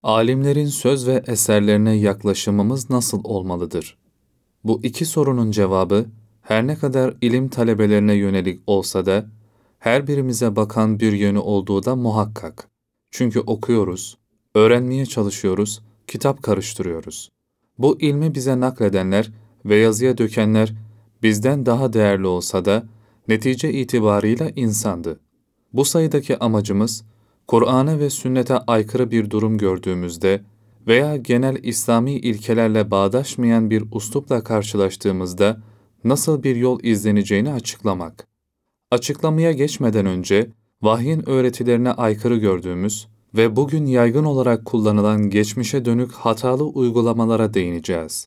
Alimlerin söz ve eserlerine yaklaşımımız nasıl olmalıdır? Bu iki sorunun cevabı, her ne kadar ilim talebelerine yönelik olsa da, her birimize bakan bir yönü olduğu da muhakkak. Çünkü okuyoruz, öğrenmeye çalışıyoruz, kitap karıştırıyoruz. Bu ilmi bize nakledenler ve yazıya dökenler bizden daha değerli olsa da, netice itibarıyla insandı. Bu sayıdaki amacımız, Kur'an'a ve sünnete aykırı bir durum gördüğümüzde veya genel İslami ilkelerle bağdaşmayan bir üslupla karşılaştığımızda nasıl bir yol izleneceğini açıklamak. Açıklamaya geçmeden önce, vahyin öğretilerine aykırı gördüğümüz ve bugün yaygın olarak kullanılan geçmişe dönük hatalı uygulamalara değineceğiz.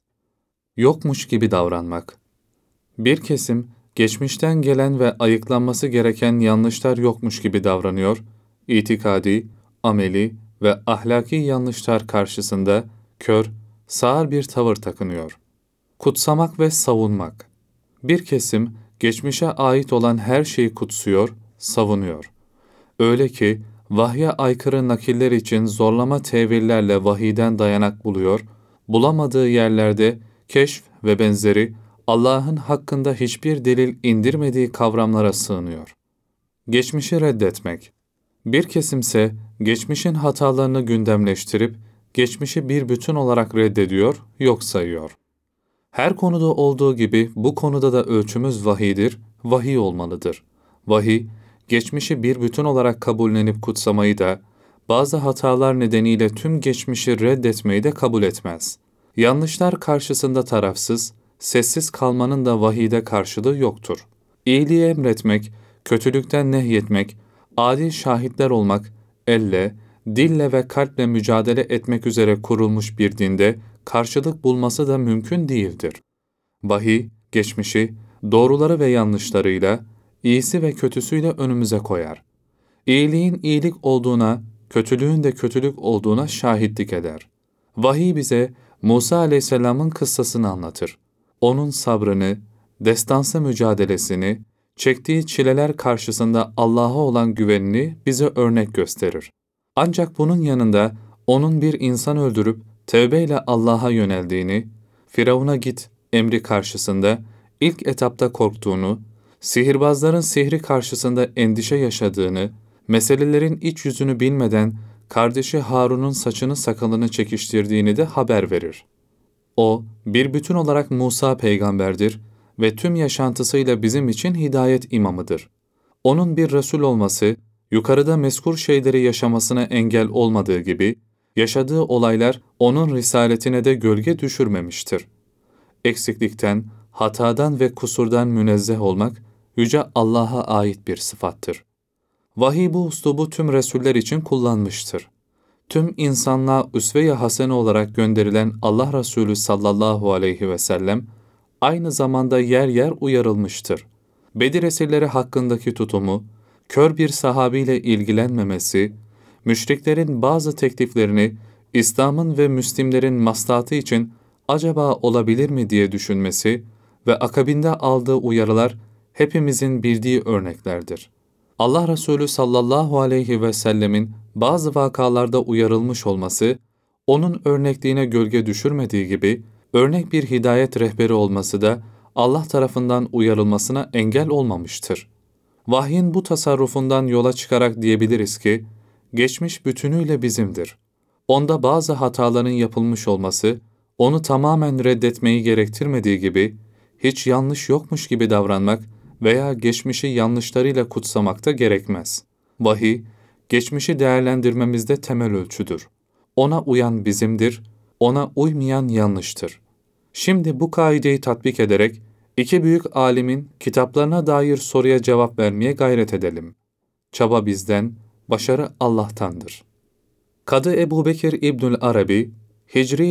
Yokmuş gibi davranmak. Bir kesim, geçmişten gelen ve ayıklanması gereken yanlışlar yokmuş gibi davranıyor, itikadi, ameli ve ahlaki yanlışlar karşısında kör, sağır bir tavır takınıyor. Kutsamak ve savunmak. Bir kesim, geçmişe ait olan her şeyi kutsuyor, savunuyor. Öyle ki, vahye aykırı nakiller için zorlama tevillerle vahiden dayanak buluyor, bulamadığı yerlerde keşf ve benzeri Allah'ın hakkında hiçbir delil indirmediği kavramlara sığınıyor. Geçmişi reddetmek. Bir kesimse geçmişin hatalarını gündemleştirip geçmişi bir bütün olarak reddediyor, yok sayıyor. Her konuda olduğu gibi bu konuda da ölçümüz vahiydir, vahiy olmalıdır. Vahiy, geçmişi bir bütün olarak kabullenip kutsamayı da, bazı hatalar nedeniyle tüm geçmişi reddetmeyi de kabul etmez. Yanlışlar karşısında tarafsız, sessiz kalmanın da vahiyde karşılığı yoktur. İyiliği emretmek, kötülükten nehyetmek, adil şahitler olmak, elle, dille ve kalple mücadele etmek üzere kurulmuş bir dinde karşılık bulması da mümkün değildir. Vahiy, geçmişi, doğruları ve yanlışlarıyla, iyisi ve kötüsüyle önümüze koyar. İyiliğin iyilik olduğuna, kötülüğün de kötülük olduğuna şahitlik eder. Vahiy bize Musa aleyhisselamın kıssasını anlatır. Onun sabrını, destansı mücadelesini, çektiği çileler karşısında Allah'a olan güvenini bize örnek gösterir. Ancak bunun yanında onun bir insan öldürüp tevbeyle Allah'a yöneldiğini, Firavun'a git emri karşısında ilk etapta korktuğunu, sihirbazların sihri karşısında endişe yaşadığını, meselelerin iç yüzünü bilmeden kardeşi Harun'un saçını sakalını çekiştirdiğini de haber verir. O, bir bütün olarak Musa peygamberdir ve tüm yaşantısıyla bizim için hidayet imamıdır. Onun bir Resul olması, yukarıda mezkur şeyleri yaşamasına engel olmadığı gibi, yaşadığı olaylar onun risaletine de gölge düşürmemiştir. Eksiklikten, hatadan ve kusurdan münezzeh olmak, Yüce Allah'a ait bir sıfattır. Vahiy bu uslubu tüm Resuller için kullanmıştır. Tüm insanlığa üsve-i hasene olarak gönderilen Allah Resulü sallallahu aleyhi ve sellem, aynı zamanda yer yer uyarılmıştır. Bedir esirleri hakkındaki tutumu, kör bir sahabiyle ilgilenmemesi, müşriklerin bazı tekliflerini İslam'ın ve Müslimlerin maslahatı için acaba olabilir mi diye düşünmesi ve akabinde aldığı uyarılar hepimizin bildiği örneklerdir. Allah Resulü sallallahu aleyhi ve sellemin bazı vakalarda uyarılmış olması, onun örnekliğine gölge düşürmediği gibi, örnek bir hidayet rehberi olması da Allah tarafından uyarılmasına engel olmamıştır. Vahyin bu tasarrufundan yola çıkarak diyebiliriz ki, geçmiş bütünüyle bizimdir. Onda bazı hataların yapılmış olması, onu tamamen reddetmeyi gerektirmediği gibi, hiç yanlış yokmuş gibi davranmak veya geçmişi yanlışlarıyla kutsamak da gerekmez. Vahiy, geçmişi değerlendirmemizde temel ölçüdür. Ona uyan bizimdir, ona uymayan yanlıştır. Şimdi bu kaideyi tatbik ederek, iki büyük alimin kitaplarına dair soruya cevap vermeye gayret edelim. Çaba bizden, başarı Allah'tandır. Kadı Ebubekir İbnül Arabi, Hicri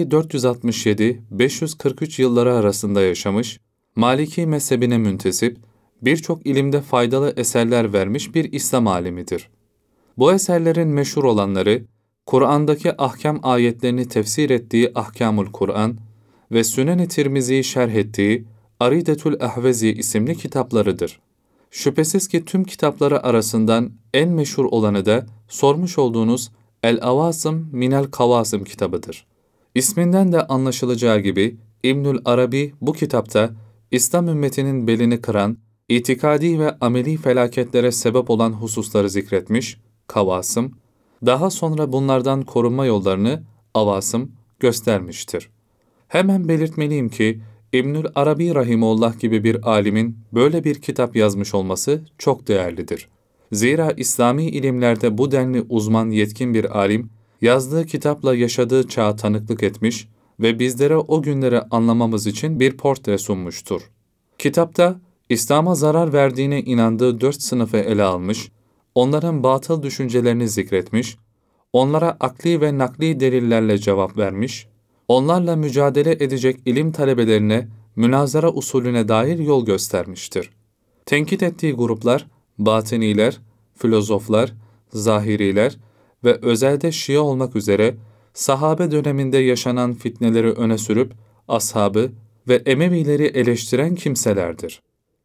467-543 yılları arasında yaşamış, Maliki mezhebine müntesip, birçok ilimde faydalı eserler vermiş bir İslam alimidir. Bu eserlerin meşhur olanları, Kur'an'daki ahkam ayetlerini tefsir ettiği Ahkamul Kur'an ve Sünen-i Tirmizi'yi şerh ettiği Aridetül Ahvezi isimli kitaplarıdır. Şüphesiz ki tüm kitapları arasından en meşhur olanı da sormuş olduğunuz El-Avasım Minel Kavasım kitabıdır. İsminden de anlaşılacağı gibi İbnül Arabi bu kitapta İslam ümmetinin belini kıran, itikadi ve ameli felaketlere sebep olan hususları zikretmiş, Kavasım, daha sonra bunlardan korunma yollarını, Avasım, göstermiştir. Hemen belirtmeliyim ki, İbnül Arabi Rahimullah gibi bir alimin böyle bir kitap yazmış olması çok değerlidir. Zira İslami ilimlerde bu denli uzman yetkin bir alim, yazdığı kitapla yaşadığı çağa tanıklık etmiş ve bizlere o günleri anlamamız için bir portre sunmuştur. Kitapta, İslam'a zarar verdiğine inandığı 4 sınıfı ele almış, onların batıl düşüncelerini zikretmiş, onlara akli ve nakli delillerle cevap vermiş, onlarla mücadele edecek ilim talebelerine münazara usulüne dair yol göstermiştir. Tenkit ettiği gruplar, Batiniler, filozoflar, Zahiriler ve özelde Şia olmak üzere sahabe döneminde yaşanan fitneleri öne sürüp ashabı ve Emevileri eleştiren kimselerdir.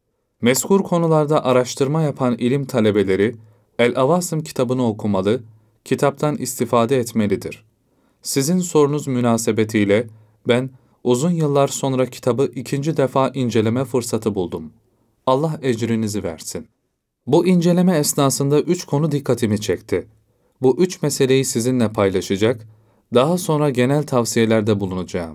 Mezkur konularda araştırma yapan ilim talebeleri El-Avasım kitabını okumalı, kitaptan istifade etmelidir. Sizin sorunuz münasebetiyle ben uzun yıllar sonra kitabı 2. defa inceleme fırsatı buldum. Allah ecrinizi versin. Bu inceleme esnasında 3 konu dikkatimi çekti. Bu 3 meseleyi sizinle paylaşacak, daha sonra genel tavsiyelerde bulunacağım.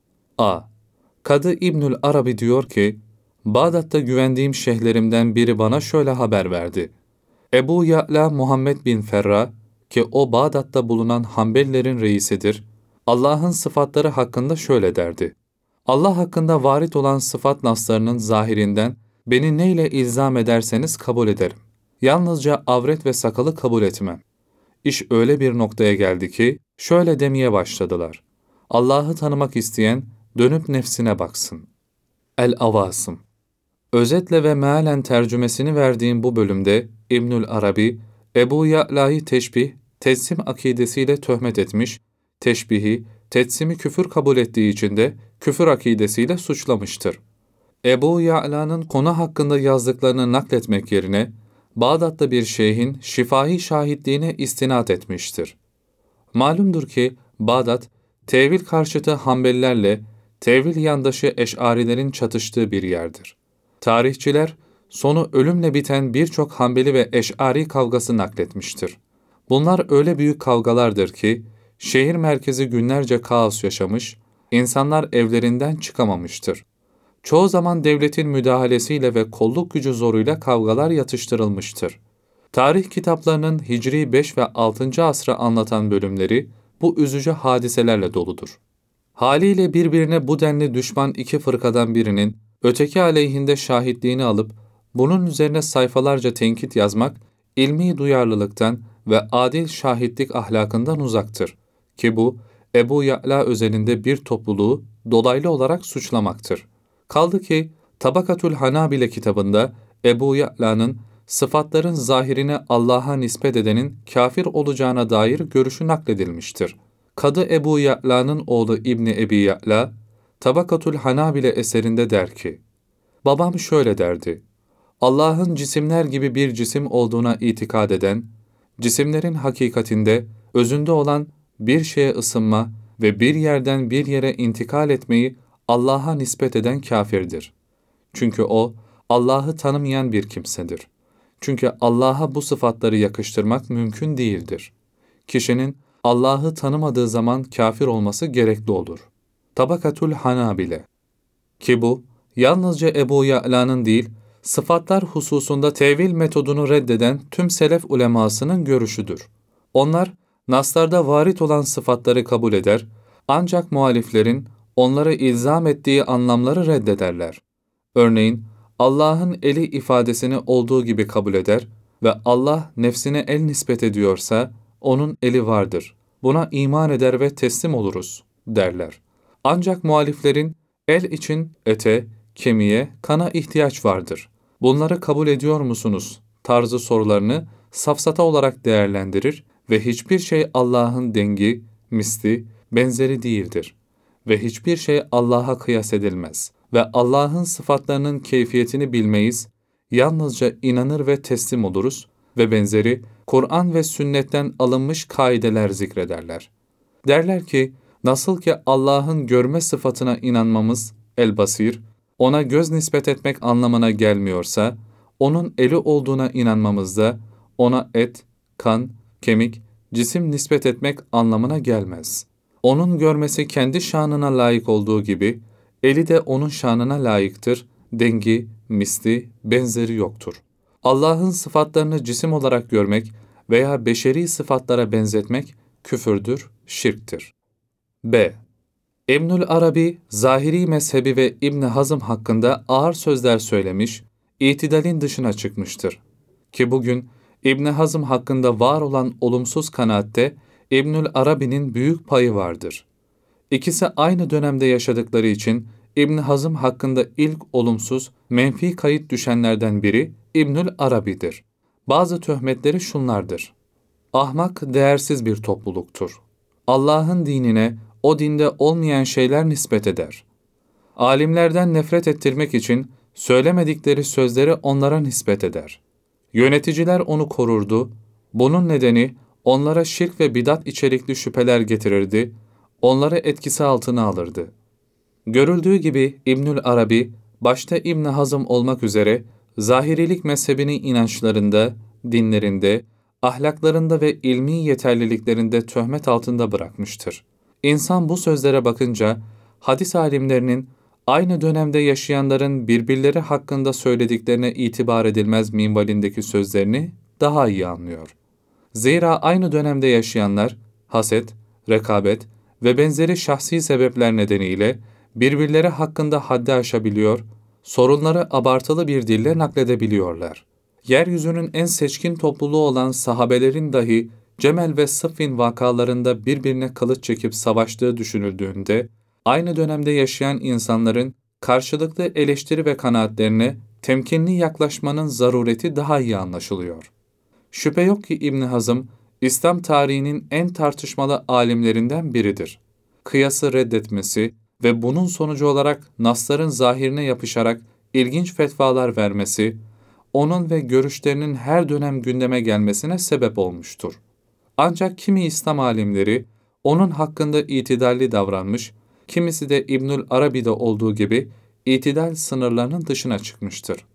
A. Kadı İbnül Arabi diyor ki, Bağdat'ta güvendiğim şeyhlerimden biri bana şöyle haber verdi. Ebu Ya'la Muhammed bin Ferra, ki o Bağdat'ta bulunan Hanbelilerin reisidir, Allah'ın sıfatları hakkında şöyle derdi. Allah hakkında varit olan sıfat naslarının zahirinden beni neyle ilzam ederseniz kabul ederim. Yalnızca avret ve sakalı kabul etmem. İş öyle bir noktaya geldi ki şöyle demeye başladılar. Allah'ı tanımak isteyen dönüp nefsine baksın. El-Avasım. Özetle ve mealen tercümesini verdiğim bu bölümde İbnül Arabi, Ebu Ya'la'yı teşbih, tetsim akidesiyle töhmet etmiş, teşbihi, tetsimi küfür kabul ettiği için de küfür akidesiyle suçlamıştır. Ebu Ya'la'nın konu hakkında yazdıklarını nakletmek yerine, Bağdat'ta bir şeyhin şifahi şahitliğine istinad etmiştir. Malumdur ki Bağdat, tevil karşıtı Hanbelilerle tevil yandaşı Eş'arilerin çatıştığı bir yerdir. Tarihçiler, sonu ölümle biten birçok Hanbeli ve Eş'ari kavgası nakletmiştir. Bunlar öyle büyük kavgalardır ki, şehir merkezi günlerce kaos yaşamış, insanlar evlerinden çıkamamıştır. Çoğu zaman devletin müdahalesiyle ve kolluk gücü zoruyla kavgalar yatıştırılmıştır. Tarih kitaplarının Hicri 5 ve 6. asrı anlatan bölümleri bu üzücü hadiselerle doludur. Haliyle birbirine bu denli düşman iki fırkadan birinin öteki aleyhinde şahitliğini alıp bunun üzerine sayfalarca tenkit yazmak ilmi duyarlılıktan ve adil şahitlik ahlakından uzaktır ki bu Ebu Ya'la özelinde bir topluluğu dolaylı olarak suçlamaktır. Kaldı ki Tabakatül Hanabile kitabında Ebu Ya'la'nın sıfatların zahirine Allah'a nispet edenin kafir olacağına dair görüşü nakledilmiştir. Kadı Ebu Ya'la'nın oğlu İbni Ebi Ya'la, Tabakatül Hanabile eserinde der ki, babam şöyle derdi, Allah'ın cisimler gibi bir cisim olduğuna itikad eden, cisimlerin hakikatinde, özünde olan bir şeye ısınma ve bir yerden bir yere intikal etmeyi Allah'a nispet eden kafirdir. Çünkü o, Allah'ı tanımayan bir kimsedir. Çünkü Allah'a bu sıfatları yakıştırmak mümkün değildir. Kişinin Allah'ı tanımadığı zaman kafir olması gerekli olur. Tabakatül Hanabile. Ki bu, yalnızca Ebu Ya'la'nın değil, sıfatlar hususunda tevil metodunu reddeden tüm selef ulemasının görüşüdür. Onlar, naslarda varit olan sıfatları kabul eder, ancak muhaliflerin onları ilzam ettiği anlamları reddederler. Örneğin, Allah'ın eli ifadesini olduğu gibi kabul eder ve Allah nefsine el nispet ediyorsa, onun eli vardır. Buna iman eder ve teslim oluruz, derler. Ancak muhaliflerin el için ete, kemiğe, kana ihtiyaç vardır. Bunları kabul ediyor musunuz? Tarzı sorularını safsata olarak değerlendirir ve hiçbir şey Allah'ın dengi, misli, benzeri değildir. Ve hiçbir şey Allah'a kıyas edilmez. Ve Allah'ın sıfatlarının keyfiyetini bilmeyiz, yalnızca inanır ve teslim oluruz ve benzeri Kur'an ve sünnetten alınmış kaideler zikrederler. Derler ki, nasıl ki Allah'ın görme sıfatına inanmamız, el-basir, ona göz nispet etmek anlamına gelmiyorsa, onun eli olduğuna inanmamız da ona et, kan, kemik, cisim nispet etmek anlamına gelmez. Onun görmesi kendi şanına layık olduğu gibi, eli de onun şanına layıktır, dengi, misli, benzeri yoktur. Allah'ın sıfatlarını cisim olarak görmek veya beşeri sıfatlara benzetmek küfürdür, şirktir. B. İbnül Arabi, Zahiri mezhebi ve İbn Hazm hakkında ağır sözler söylemiş, itidalin dışına çıkmıştır. Ki bugün İbn Hazm hakkında var olan olumsuz kanaatte İbnül Arabi'nin büyük payı vardır. İkisi aynı dönemde yaşadıkları için İbn Hazm hakkında ilk olumsuz, menfi kayıt düşenlerden biri İbnül Arabi'dir. Bazı töhmetleri şunlardır: ahmak, değersiz bir topluluktur. Allah'ın dinine, o dinde olmayan şeyler nispet eder. Alimlerden nefret ettirmek için söylemedikleri sözleri onlara nispet eder. Yöneticiler onu korurdu. Bunun nedeni onlara şirk ve bidat içerikli şüpheler getirirdi, onları etkisi altına alırdı. Görüldüğü gibi İbnül Arabi, başta İbn Hazm olmak üzere Zahirilik mezhebini inançlarında, dinlerinde, ahlaklarında ve ilmi yeterliliklerinde töhmet altında bırakmıştır. İnsan bu sözlere bakınca, hadis alimlerinin aynı dönemde yaşayanların birbirleri hakkında söylediklerine itibar edilmez minvalindeki sözlerini daha iyi anlıyor. Zira aynı dönemde yaşayanlar, haset, rekabet ve benzeri şahsi sebepler nedeniyle birbirleri hakkında haddi aşabiliyor, sorunları abartılı bir dille nakledebiliyorlar. Yeryüzünün en seçkin topluluğu olan sahabelerin dahi Cemel ve Sıffin vakalarında birbirine kılıç çekip savaştığı düşünüldüğünde, aynı dönemde yaşayan insanların karşılıklı eleştiri ve kanaatlerine temkinli yaklaşmanın zarureti daha iyi anlaşılıyor. Şüphe yok ki İbn Hazm, İslam tarihinin en tartışmalı alimlerinden biridir. Kıyası reddetmesi ve bunun sonucu olarak nasların zahirine yapışarak ilginç fetvalar vermesi, onun ve görüşlerinin her dönem gündeme gelmesine sebep olmuştur. Ancak kimi İslam alimleri onun hakkında itidalli davranmış, kimisi de İbnül Arabi'de olduğu gibi itidal sınırlarının dışına çıkmıştır.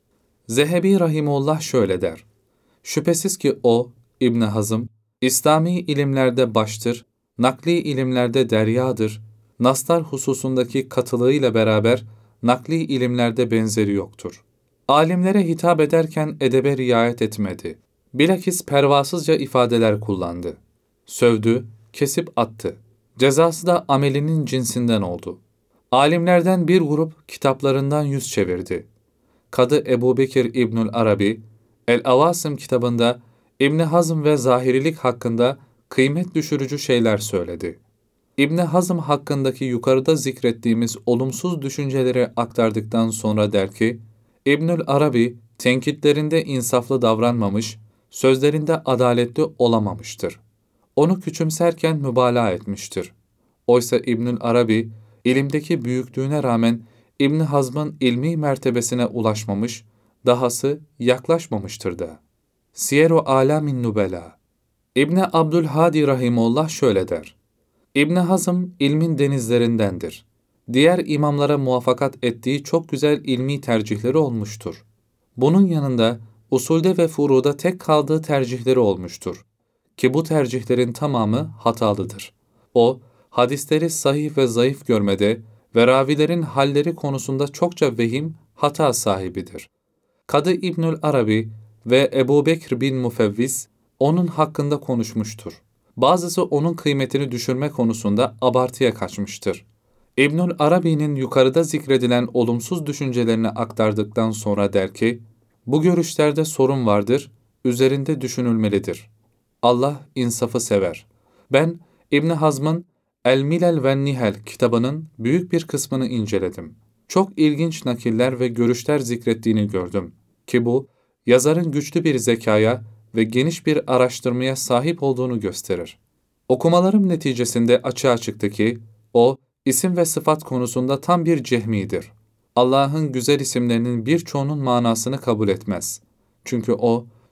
Zehebi rahimullah şöyle der: şüphesiz ki o, İbn Hazm, İslami ilimlerde baştır, nakli ilimlerde deryadır, naslar hususundaki katılığıyla beraber nakli ilimlerde benzeri yoktur. Alimlere hitap ederken edebe riayet etmedi. Bilakis pervasızca ifadeler kullandı. Sövdü, kesip attı. Cezası da amelinin cinsinden oldu. Alimlerden bir grup kitaplarından yüz çevirdi. Kadı Ebubekir İbnül Arabi, El-Avasım kitabında İbn Hazm ve zahirilik hakkında kıymet düşürücü şeyler söyledi. İbn Hazm hakkındaki yukarıda zikrettiğimiz olumsuz düşünceleri aktardıktan sonra der ki, İbnül Arabi tenkitlerinde insaflı davranmamış, sözlerinde adaletli olamamıştır. Onu küçümserken mübalağa etmiştir. Oysa İbnül Arabi, ilimdeki büyüklüğüne rağmen İbn Hazm'ın ilmi mertebesine ulaşmamış, dahası yaklaşmamıştır da. Siyer-u Alamin Nubela. İbn Abdülhadi rahimullah şöyle der: İbn Hazm ilmin denizlerindendir. Diğer imamlara muvaffakat ettiği çok güzel ilmi tercihleri olmuştur. Bunun yanında usulde ve furuda tek kaldığı tercihleri olmuştur. Ki bu tercihlerin tamamı hatalıdır. O, hadisleri sahih ve zayıf görmede ve ravilerin halleri konusunda çokça vehim, hata sahibidir. Kadı İbnül Arabi ve Ebu Bekr bin Mufevviz onun hakkında konuşmuştur. Bazısı onun kıymetini düşürme konusunda abartıya kaçmıştır. İbnül Arabi'nin yukarıda zikredilen olumsuz düşüncelerini aktardıktan sonra der ki, bu görüşlerde sorun vardır, üzerinde düşünülmelidir. Allah insafı sever. Ben İbn Hazm'ın El-Milal ve Nihal kitabının büyük bir kısmını inceledim. Çok ilginç nakiller ve görüşler zikrettiğini gördüm ki bu, yazarın güçlü bir zekaya ve geniş bir araştırmaya sahip olduğunu gösterir. Okumalarım neticesinde açığa çıktı ki, o, isim ve sıfat konusunda tam bir cehmidir. Allah'ın güzel isimlerinin birçoğunun manasını kabul etmez. Çünkü o,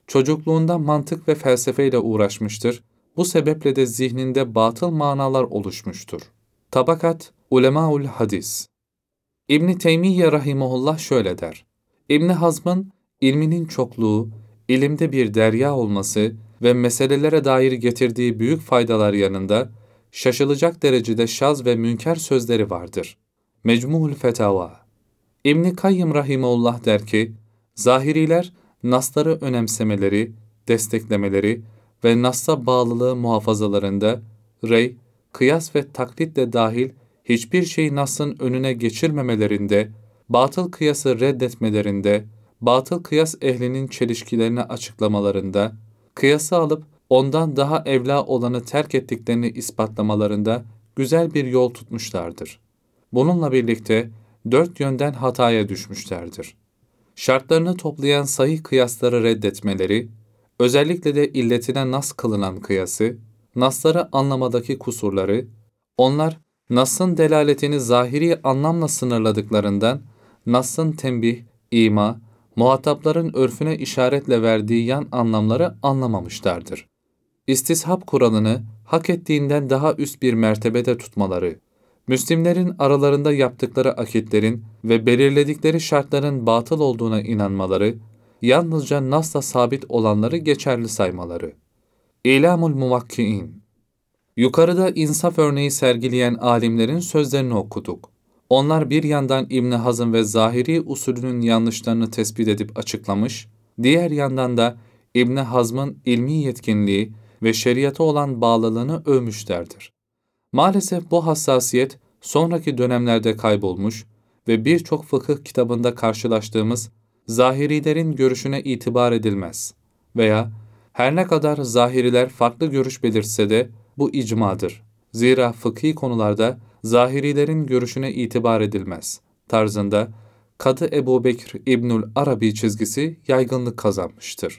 Çocukluğunda mantık ve felsefeyle uğraşmıştır. Bu sebeple de zihninde batıl manalar oluşmuştur. Tabakat Ulemaul Hadis. İbn Teymiyye rahimehullah şöyle der: İbn Hazm'ın ilminin çokluğu, ilimde bir derya olması ve meselelere dair getirdiği büyük faydalar yanında şaşılacak derecede şaz ve münker sözleri vardır. Mecmu'ul Fetava. İbn Kayyım rahimehullah der ki, zahiriler nasları önemsemeleri, desteklemeleri ve nas'a bağlılığı muhafazalarında rey, kıyas ve taklitle dahil hiçbir şeyi nas'ın önüne geçirmemelerinde, batıl kıyası reddetmelerinde, batıl kıyas ehlinin çelişkilerini açıklamalarında, kıyası alıp ondan daha evla olanı terk ettiklerini ispatlamalarında güzel bir yol tutmuşlardır. Bununla birlikte dört yönden hataya düşmüşlerdir. Şartlarını toplayan sahih kıyasları reddetmeleri, özellikle de illetine nas kılınan kıyası, nasları anlamadaki kusurları, onlar nasın delaletini zahiri anlamla sınırladıklarından, nasın tembih, ima, muhatapların örfüne işaretle verdiği yan anlamları anlamamışlardır. İstishab kuralını hak ettiğinden daha üst bir mertebede tutmaları, Müslimlerin aralarında yaptıkları akitlerin ve belirledikleri şartların batıl olduğuna inanmaları, yalnızca nasla sabit olanları geçerli saymaları. İlamul Muvakki'in. Yukarıda insaf örneği sergileyen alimlerin sözlerini okuduk. Onlar bir yandan İbn Hazm ve zahiri usulünün yanlışlarını tespit edip açıklamış, diğer yandan da İbn Hazm'ın ilmi yetkinliği ve şeriata olan bağlılığını övmüşlerdir. Maalesef bu hassasiyet sonraki dönemlerde kaybolmuş ve birçok fıkıh kitabında karşılaştığımız zahirilerin görüşüne itibar edilmez veya her ne kadar zahiriler farklı görüş belirtse de bu icmadır. Zira fıkhi konularda zahirilerin görüşüne itibar edilmez tarzında Kadı Ebu Bekr İbnül Arabi çizgisi yaygınlık kazanmıştır.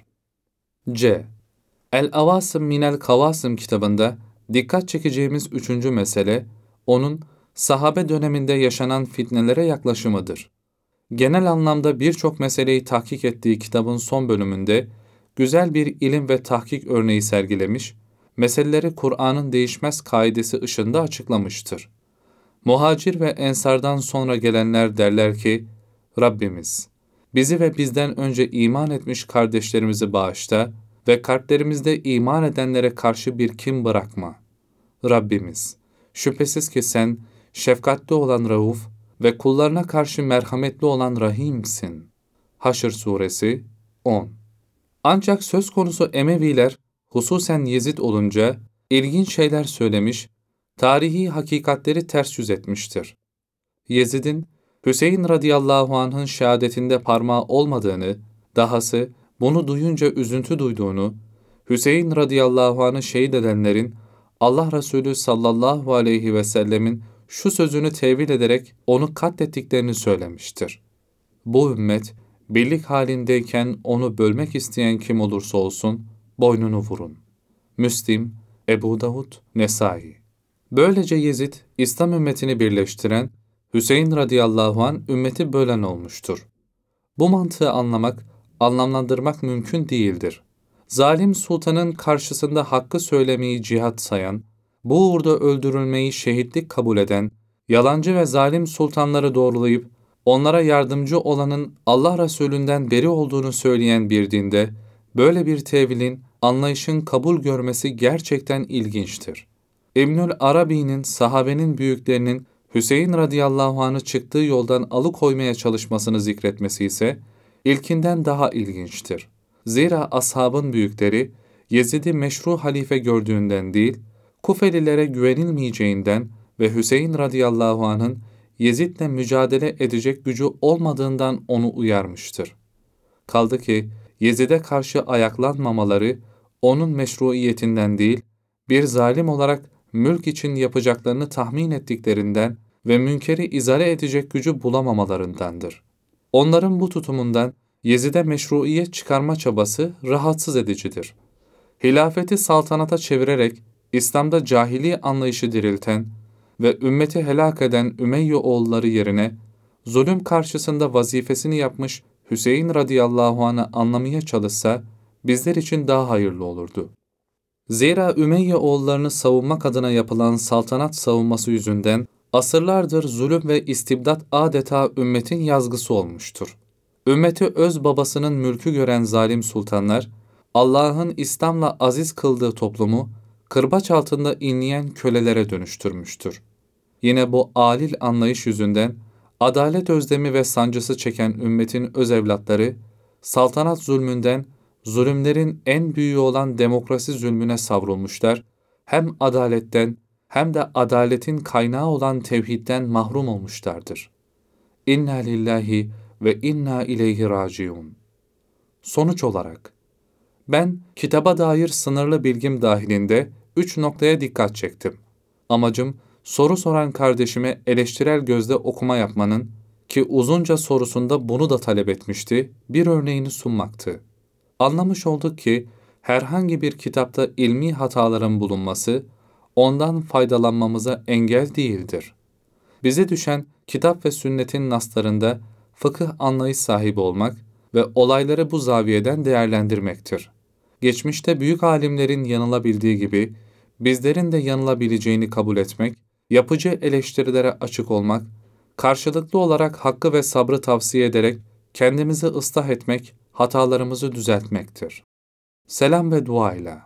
C. El-Avasım Minel Kavasım kitabında dikkat çekeceğimiz üçüncü mesele, onun sahabe döneminde yaşanan fitnelere yaklaşımıdır. Genel anlamda birçok meseleyi tahkik ettiği kitabın son bölümünde güzel bir ilim ve tahkik örneği sergilemiş, meseleleri Kur'an'ın değişmez kaidesi ışığında açıklamıştır. Muhacir ve ensardan sonra gelenler derler ki, Rabbimiz, bizi ve bizden önce iman etmiş kardeşlerimizi bağışla ve kalplerimizde iman edenlere karşı bir kin bırakma. Rabbimiz, şüphesiz ki sen şefkatli olan Rauf ve kullarına karşı merhametli olan Rahim'sin. Haşr Suresi 10. Ancak söz konusu Emeviler, hususen Yezid olunca ilginç şeyler söylemiş, tarihi hakikatleri ters yüz etmiştir. Yezid'in Hüseyin radıyallahu anh'ın şehadetinde parmağı olmadığını, dahası bunu duyunca üzüntü duyduğunu, Hüseyin radıyallahu anh'ı şehit edenlerin Allah Resulü sallallahu aleyhi ve sellemin şu sözünü tevil ederek onu katlettiklerini söylemiştir. Bu ümmet birlik halindeyken onu bölmek isteyen kim olursa olsun boynunu vurun. Müslim, Ebu Davud, Nesai. Böylece Yezid, İslam ümmetini birleştiren, Hüseyin radıyallahu anh ümmeti bölen olmuştur. Bu mantığı anlamak, anlamlandırmak mümkün değildir. Zalim sultanın karşısında hakkı söylemeyi cihat sayan, bu uğurda öldürülmeyi şehitlik kabul eden, yalancı ve zalim sultanları doğrulayıp, onlara yardımcı olanın Allah Resulünden beri olduğunu söyleyen bir dinde, böyle bir tevilin, anlayışın kabul görmesi gerçekten ilginçtir. İbnül Arabi'nin sahabenin büyüklerinin Hüseyin radıyallahu anh'ı çıktığı yoldan alıkoymaya çalışmasını zikretmesi ise ilkinden daha ilginçtir. Zira ashabın büyükleri Yezid'i meşru halife gördüğünden değil, Kufelilere güvenilmeyeceğinden ve Hüseyin radıyallahu anh'ın Yezid'le mücadele edecek gücü olmadığından onu uyarmıştır. Kaldı ki Yezid'e karşı ayaklanmamaları onun meşruiyetinden değil, bir zalim olarak mülk için yapacaklarını tahmin ettiklerinden ve münkeri izale edecek gücü bulamamalarındandır. Onların bu tutumundan Yezid'e meşruiyet çıkarma çabası rahatsız edicidir. Hilafeti saltanata çevirerek İslam'da cahili anlayışı dirilten ve ümmeti helak eden Ümeyye oğulları yerine zulüm karşısında vazifesini yapmış Hüseyin radıyallahu anh'ı anlamaya çalışsa bizler için daha hayırlı olurdu. Zira Ümeyye oğullarını savunmak adına yapılan saltanat savunması yüzünden asırlardır zulüm ve istibdat adeta ümmetin yazgısı olmuştur. Ümmeti öz babasının mülkü gören zalim sultanlar, Allah'ın İslam'la aziz kıldığı toplumu kırbaç altında inleyen kölelere dönüştürmüştür. Yine bu adil anlayış yüzünden adalet özlemi ve sancısı çeken ümmetin öz evlatları, saltanat zulmünden, zulümlerin en büyüğü olan demokrasi zulmüne savrulmuşlar, hem adaletten hem de adaletin kaynağı olan tevhidden mahrum olmuşlardır. İnna lillahi ve inna ileyhi raciun. Sonuç olarak, ben kitaba dair sınırlı bilgim dahilinde 3 noktaya dikkat çektim. Amacım, soru soran kardeşime eleştirel gözle okuma yapmanın, ki uzunca sorusunda bunu da talep etmişti, bir örneğini sunmaktı. Anlamış olduk ki, herhangi bir kitapta ilmi hataların bulunması, ondan faydalanmamıza engel değildir. Bize düşen kitap ve sünnetin naslarında fıkıh anlayış sahibi olmak ve olayları bu zaviyeden değerlendirmektir. Geçmişte büyük alimlerin yanılabildiği gibi, bizlerin de yanılabileceğini kabul etmek, yapıcı eleştirilere açık olmak, karşılıklı olarak hakkı ve sabrı tavsiye ederek kendimizi ıslah etmek, hatalarımızı düzeltmektir. Selam ve dua ile.